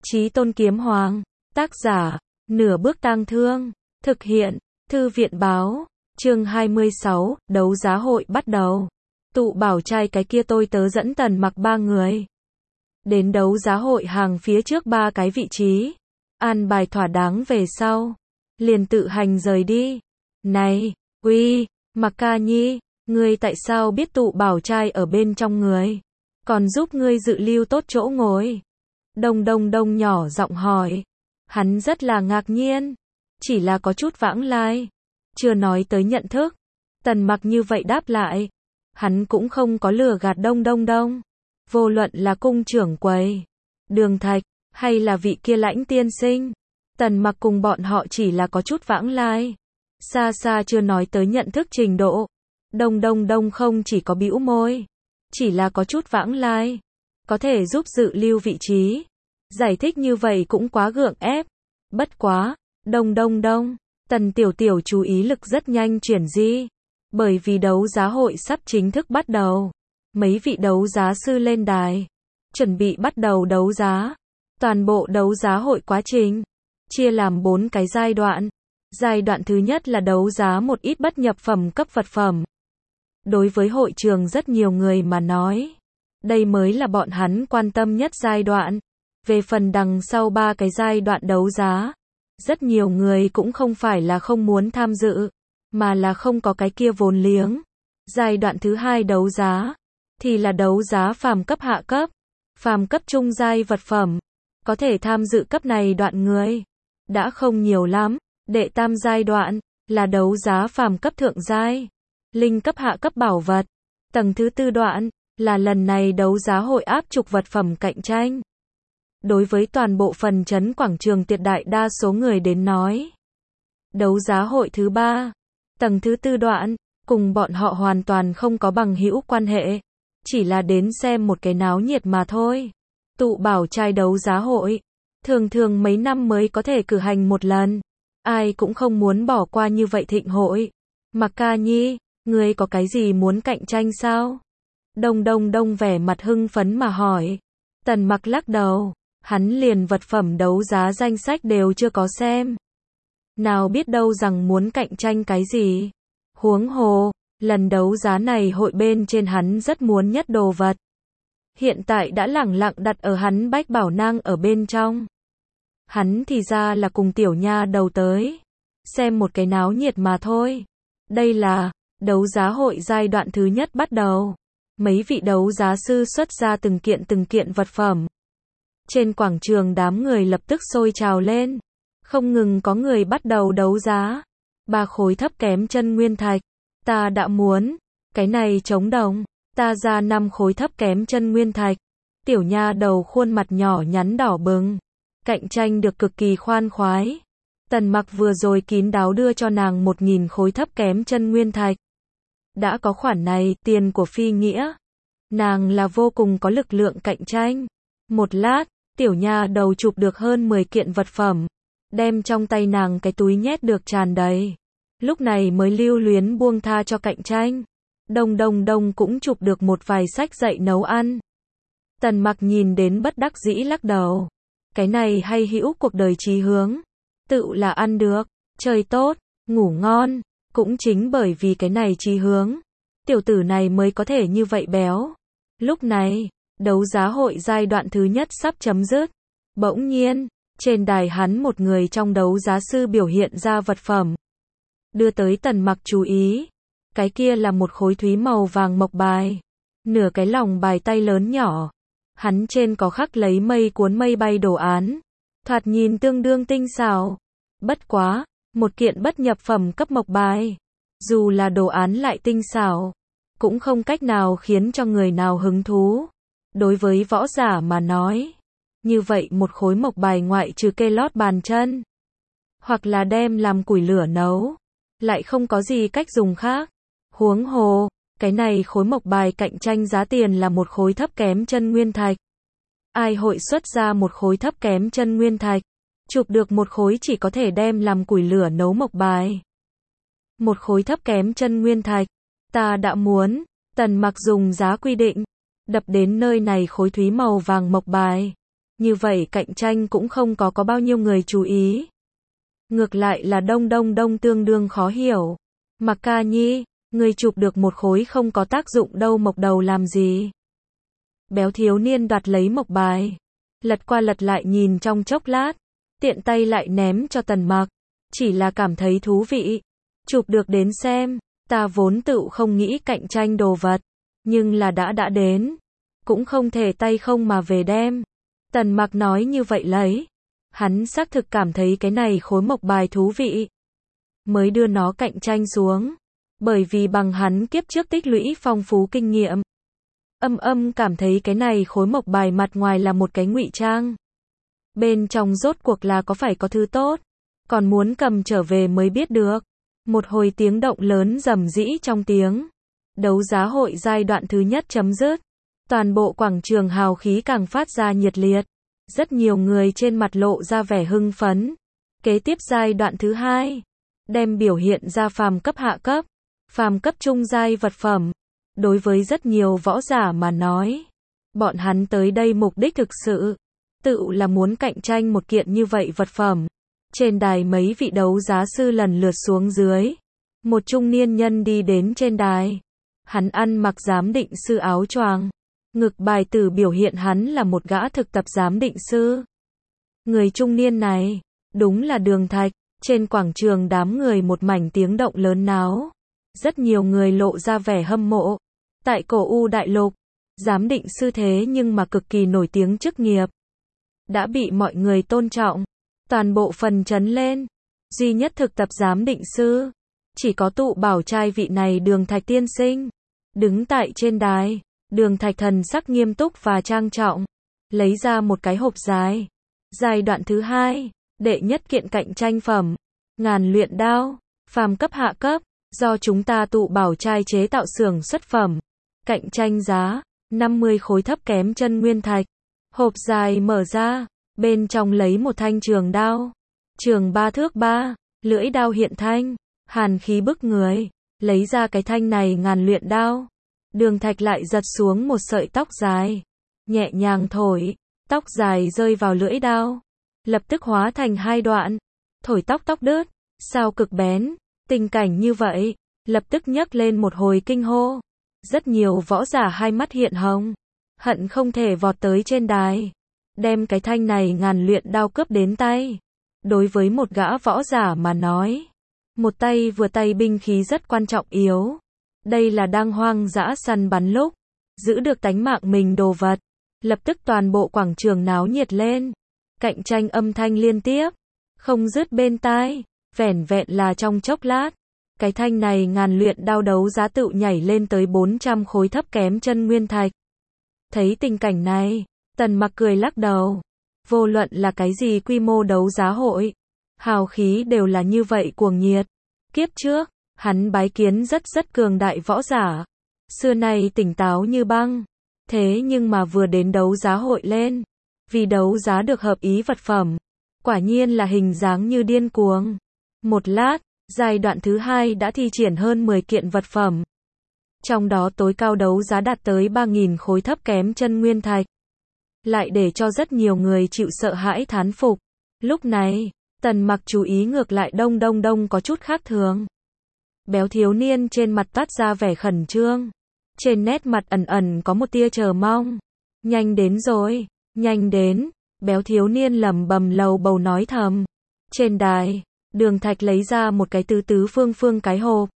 Chí Tôn Kiếm Hoàng. Tác giả, Nửa Bước Tang Thương. Thực hiện, Thư viện Báo. Chương 26, đấu giá hội bắt đầu. Tụ bảo trai cái kia tôi tớ dẫn Tần Mặc ba người đến đấu giá hội hàng phía trước ba cái vị trí. An bài thỏa đáng về sau, liền tự hành rời đi. Này, uy, Mặc Ca Nhi, ngươi tại sao biết tụ bảo trai ở bên trong người? Còn giúp ngươi dự lưu tốt chỗ ngồi. Đông nhỏ giọng hỏi. Hắn rất là ngạc nhiên, chỉ là có chút vãng lai, chưa nói tới nhận thức. Tần Mặc như vậy đáp lại, hắn cũng không có lừa gạt đông. Vô luận là cung trưởng quầy, Đường Thạch, hay là vị kia Lãnh tiên sinh, Tần Mặc cùng bọn họ chỉ là có chút vãng lai, xa chưa nói tới nhận thức trình độ. Đông không chỉ có bĩu môi, chỉ là có chút vãng lai, có thể giúp dự lưu vị trí. Giải thích như vậy cũng quá gượng ép. Bất quá, đông, Tần Tiểu chú ý lực rất nhanh chuyển di. Bởi vì đấu giá hội sắp chính thức bắt đầu. Mấy vị đấu giá sư lên đài, chuẩn bị bắt đầu đấu giá. Toàn bộ đấu giá hội quá trình chia làm 4 cái giai đoạn. Giai đoạn thứ nhất là đấu giá một ít bất nhập phẩm cấp vật phẩm. Đối với hội trường rất nhiều người mà nói, đây mới là bọn hắn quan tâm nhất giai đoạn. Về phần đằng sau 3 cái giai đoạn đấu giá, rất nhiều người cũng không phải là không muốn tham dự, mà là không có cái kia vốn liếng. Giai đoạn thứ 2 đấu giá, thì là đấu giá phàm cấp hạ cấp, phàm cấp trung giai vật phẩm. Có thể tham dự cấp này đoạn người đã không nhiều lắm. Đệ tam giai đoạn, là đấu giá phàm cấp thượng giai, linh cấp hạ cấp bảo vật. Tầng thứ 4 đoạn, là lần này đấu giá hội áp trục vật phẩm cạnh tranh. Đối với toàn bộ phần trấn quảng trường tuyệt đại đa số người đến nói, đấu giá hội thứ 3, tầng thứ 4 đoạn, cùng bọn họ hoàn toàn không có bằng hữu quan hệ, chỉ là đến xem một cái náo nhiệt mà thôi. Tụ bảo trai đấu giá hội, thường mấy năm mới có thể cử hành một lần, ai cũng không muốn bỏ qua như vậy thịnh hội. Mặc Ca Nhi, ngươi có cái gì muốn cạnh tranh sao? Đông vẻ mặt hưng phấn mà hỏi. Tần Mặc lắc đầu. Hắn liền vật phẩm đấu giá danh sách đều chưa có xem, nào biết đâu rằng muốn cạnh tranh cái gì. Huống hồ, lần đấu giá này hội bên trên hắn rất muốn nhất đồ vật, hiện tại đã lẳng lặng đặt ở hắn bách bảo nang ở bên trong. Hắn thì ra là cùng tiểu nha đầu tới xem một cái náo nhiệt mà thôi. Đây là đấu giá hội giai đoạn thứ nhất bắt đầu. Mấy vị đấu giá sư xuất ra từng kiện vật phẩm. Trên quảng trường đám người lập tức sôi trào lên, không ngừng có người bắt đầu đấu giá. 3 khối thấp kém chân nguyên thạch, ta đã muốn. Cái này trống đồng, ta ra 5 khối thấp kém chân nguyên thạch. Tiểu nha đầu khuôn mặt nhỏ nhắn đỏ bừng, cạnh tranh được cực kỳ khoan khoái. Tần Mặc vừa rồi kín đáo đưa cho nàng 1000 khối thấp kém chân nguyên thạch. Đã có khoản này, tiền của phi nghĩa, nàng là vô cùng có lực lượng cạnh tranh. Một lát, tiểu nha đầu chụp được hơn 10 kiện vật phẩm, đem trong tay nàng cái túi nhét được tràn đầy. Lúc này mới lưu luyến buông tha cho cạnh tranh. Đông cũng chụp được một vài sách dạy nấu ăn. Tần Mặc nhìn đến bất đắc dĩ lắc đầu. Cái này hay hữu cuộc đời chí hướng, tự là ăn được, chơi tốt, ngủ ngon. Cũng chính bởi vì cái này chí hướng, tiểu tử này mới có thể như vậy béo. Lúc này, đấu giá hội giai đoạn thứ nhất sắp chấm dứt. Bỗng nhiên, trên đài hắn một người trong đấu giá sư biểu hiện ra vật phẩm, đưa tới Tần Mặc chú ý. Cái kia là một khối thúy màu vàng mộc bài, nửa cái lòng bài tay lớn nhỏ. Hắn trên có khắc lấy mây cuốn mây bay đồ án, thoạt nhìn tương đương tinh xảo. Bất quá, một kiện bất nhập phẩm cấp mộc bài, dù là đồ án lại tinh xảo, cũng không cách nào khiến cho người nào hứng thú. Đối với võ giả mà nói, như vậy một khối mộc bài ngoại trừ kê lót bàn chân, hoặc là đem làm củi lửa nấu, lại không có gì cách dùng khác. Huống hồ, cái này khối mộc bài cạnh tranh giá tiền là một khối thấp kém chân nguyên thạch. Ai hội xuất ra một khối thấp kém chân nguyên thạch, chụp được một khối chỉ có thể đem làm củi lửa nấu mộc bài. Một khối thấp kém chân nguyên thạch, ta đã muốn. Tần Mặc dùng giá quy định đập đến nơi này khối thúy màu vàng mộc bài. Như vậy cạnh tranh cũng không có bao nhiêu người chú ý. Ngược lại là đông tương đương khó hiểu. Mặc ca nhi, người chụp được một khối không có tác dụng đâu mộc đầu làm gì. Béo thiếu niên đoạt lấy mộc bài. Lật qua lật lại nhìn trong chốc lát. Tiện tay lại ném cho Tần Mặc. Chỉ là cảm thấy thú vị. Chụp được đến xem. Ta vốn tự không nghĩ cạnh tranh đồ vật. Nhưng là đã đến. Cũng không thể tay không mà về đem. Tần Mặc nói như vậy lấy. Hắn xác thực cảm thấy cái này khối mộc bài thú vị. Mới đưa nó cạnh tranh xuống. Bởi vì bằng hắn kiếp trước tích lũy phong phú kinh nghiệm. Cảm thấy cái này khối mộc bài mặt ngoài là một cái ngụy trang. Bên trong rốt cuộc là có phải có thứ tốt. Còn muốn cầm trở về mới biết được. Một hồi tiếng động lớn rầm rĩ trong tiếng. Đấu giá hội giai đoạn thứ nhất chấm dứt. Toàn bộ quảng trường hào khí càng phát ra nhiệt liệt. Rất nhiều người trên mặt lộ ra vẻ hưng phấn. Kế tiếp giai đoạn thứ hai. Đem biểu hiện ra phàm cấp hạ cấp. Phàm cấp trung giai vật phẩm. Đối với rất nhiều võ giả mà nói. Bọn hắn tới đây mục đích thực sự. Tự là muốn cạnh tranh một kiện như vậy vật phẩm. Trên đài mấy vị đấu giá sư lần lượt xuống dưới. Một trung niên nhân đi đến trên đài. Hắn ăn mặc giám định sư áo choàng. Ngực bài tử biểu hiện hắn là một gã thực tập giám định sư. Người trung niên này, đúng là Đường Thạch. Trên quảng trường đám người một mảnh tiếng động lớn náo. Rất nhiều người lộ ra vẻ hâm mộ. Tại cổ U đại lục, giám định sư thế nhưng mà cực kỳ nổi tiếng chức nghiệp. Đã bị mọi người tôn trọng. Toàn bộ phần trấn lên. Duy nhất thực tập giám định sư. Chỉ có Tụ Bảo trai vị này Đường Thạch tiên sinh. Đứng tại trên đài. Đường Thạch thần sắc nghiêm túc và trang trọng. Lấy ra một cái hộp dài. Giai đoạn thứ hai. Đệ nhất kiện cạnh tranh phẩm. Ngàn luyện đao. Phàm cấp hạ cấp. Do chúng ta Tụ Bảo trai chế tạo xưởng xuất phẩm. Cạnh tranh giá. 50 khối thấp kém chân nguyên thạch. Hộp dài mở ra. Bên trong lấy một thanh trường đao. Trường 3 thước 3. Lưỡi đao hiện thanh. Hàn khí bức người. Lấy ra cái thanh này ngàn luyện đao. Đường Thạch lại giật xuống một sợi tóc dài. Nhẹ nhàng thổi. Tóc dài rơi vào lưỡi đao. Lập tức hóa thành hai đoạn. Thổi tóc đứt. Sao cực bén. Tình cảnh như vậy. Lập tức nhấc lên một hồi kinh hô. Rất nhiều võ giả hai mắt hiện hồng. Hận không thể vọt tới trên đài. Đem cái thanh này ngàn luyện đao cướp đến tay. Đối với một gã võ giả mà nói. Một tay vừa tay binh khí rất quan trọng yếu. Đây là đang hoang dã săn bắn lúc. Giữ được tánh mạng mình đồ vật. Lập tức toàn bộ quảng trường náo nhiệt lên. Cạnh tranh âm thanh liên tiếp. Không dứt bên tai. Vẻn vẹn là trong chốc lát. Cái thanh này ngàn luyện đao đấu giá tự nhảy lên tới 400 khối thấp kém chân nguyên thạch. Thấy tình cảnh này. Tần Mặc cười lắc đầu. Vô luận là cái gì quy mô đấu giá hội. Hào khí đều là như vậy cuồng nhiệt. Kiếp trước. Hắn bái kiến rất cường đại võ giả. Xưa nay tỉnh táo như băng. Thế nhưng mà vừa đến đấu giá hội lên. Vì đấu giá được hợp ý vật phẩm. Quả nhiên là hình dáng như điên cuồng. Một lát, giai đoạn thứ hai đã thi triển hơn 10 kiện vật phẩm. Trong đó tối cao đấu giá đạt tới 3.000 khối thấp kém chân nguyên thạch. Lại để cho rất nhiều người chịu sợ hãi thán phục. Lúc này, Tần Mặc chú ý ngược lại đông có chút khác thường. Béo thiếu niên trên mặt toát ra vẻ khẩn trương. Trên nét mặt ẩn có một tia chờ mong. Nhanh đến rồi, nhanh đến. Béo thiếu niên lẩm bẩm lầu bầu nói thầm. Trên đài, Đường Thạch lấy ra một cái tứ phương cái hộp.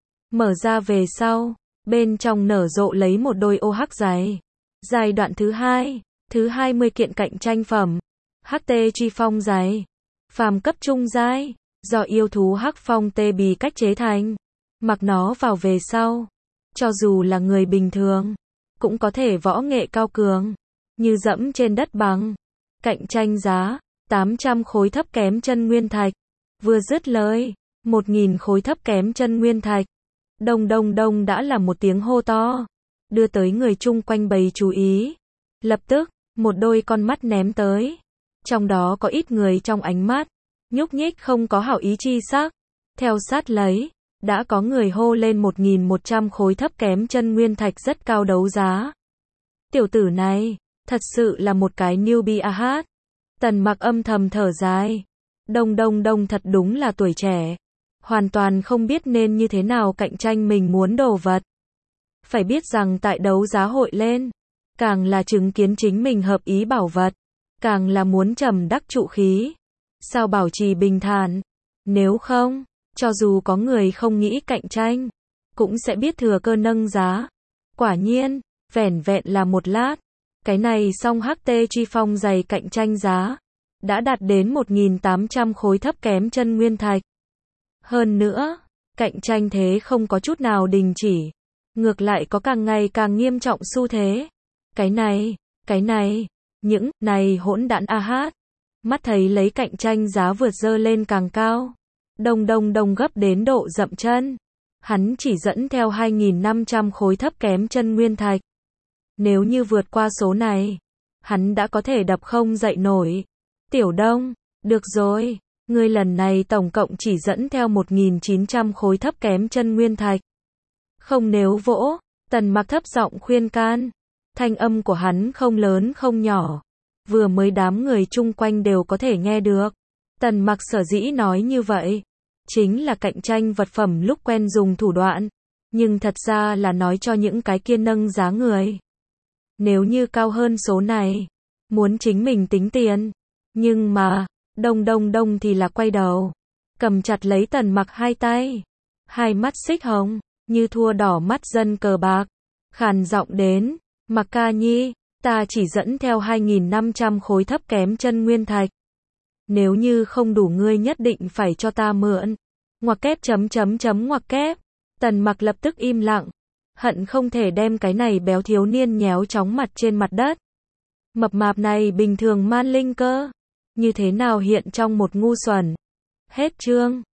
Mở ra về sau, bên trong nở rộ lấy một đôi ô hắc giày. Giai đoạn thứ hai, thứ 20 kiện cạnh tranh phẩm. HT Truy Phong giày. Phàm cấp trung giai. Do yêu thú hắc phong tê bì cách chế thành. Mặc nó vào về sau. Cho dù là người bình thường. Cũng có thể võ nghệ cao cường. Như dẫm trên đất bằng. Cạnh tranh giá. 800 khối thấp kém chân nguyên thạch. Vừa dứt lời. 1.000 khối thấp kém chân nguyên thạch. Đông đã là một tiếng hô to. Đưa tới người chung quanh bầy chú ý. Lập tức. Một đôi con mắt ném tới. Trong đó có ít người trong ánh mắt. Nhúc nhích không có hảo ý chi sắc. Theo sát lấy. Đã có người hô lên 1.100 khối thấp kém chân nguyên thạch rất cao đấu giá. Tiểu tử này, Thật sự là một cái newbie a hát. Tần Mặc âm thầm thở dài. Đông thật đúng là tuổi trẻ. Hoàn toàn không biết nên như thế nào cạnh tranh mình muốn đồ vật. Phải biết rằng tại đấu giá hội lên, càng là chứng kiến chính mình hợp ý bảo vật, càng là muốn trầm đắc trụ khí. Sao bảo trì bình thản? Nếu không, cho dù có người không nghĩ cạnh tranh, cũng sẽ biết thừa cơ nâng giá. Quả nhiên, vẻn vẹn là một lát, cái này song HT Chi Phong giày cạnh tranh giá đã đạt đến 1.800 khối thấp kém chân nguyên thạch. Hơn nữa, cạnh tranh thế không có chút nào đình chỉ, ngược lại có càng ngày càng nghiêm trọng xu thế. Cái này, những này hỗn đản a hát. Mắt thấy lấy cạnh tranh giá vượt dơ lên càng cao. Đông gấp đến độ dậm chân. Hắn chỉ dẫn theo 2.500 khối thấp kém chân nguyên thạch. Nếu như vượt qua số này, hắn đã có thể đập không dậy nổi. Tiểu Đông, được rồi, ngươi lần này tổng cộng chỉ dẫn theo 1.900 khối thấp kém chân nguyên thạch. Không nếu vỗ, Tần Mặc thấp giọng khuyên can. Thanh âm của hắn không lớn không nhỏ. Vừa mới đám người chung quanh đều có thể nghe được. Tần Mặc sở dĩ nói như vậy, chính là cạnh tranh vật phẩm lúc quen dùng thủ đoạn. Nhưng thật ra là nói cho những cái kia nâng giá người. Nếu như cao hơn số này, muốn chính mình tính tiền. Nhưng mà, đông thì là quay đầu. Cầm chặt lấy Tần Mặc hai tay. Hai mắt xích hồng, như thua đỏ mắt dân cờ bạc. Khàn giọng đến, Mặc ca nhi, ta chỉ dẫn theo 2.500 khối thấp kém chân nguyên thạch. Nếu như không đủ ngươi nhất định phải cho ta mượn. Ngoặc kép ngoặc kép. Tần Mặc lập tức im lặng. Hận không thể đem cái này béo thiếu niên nhéo chóng mặt trên mặt đất. Mập mạp này bình thường man linh cơ. Như thế nào hiện trong một ngu xuẩn. Hết chương.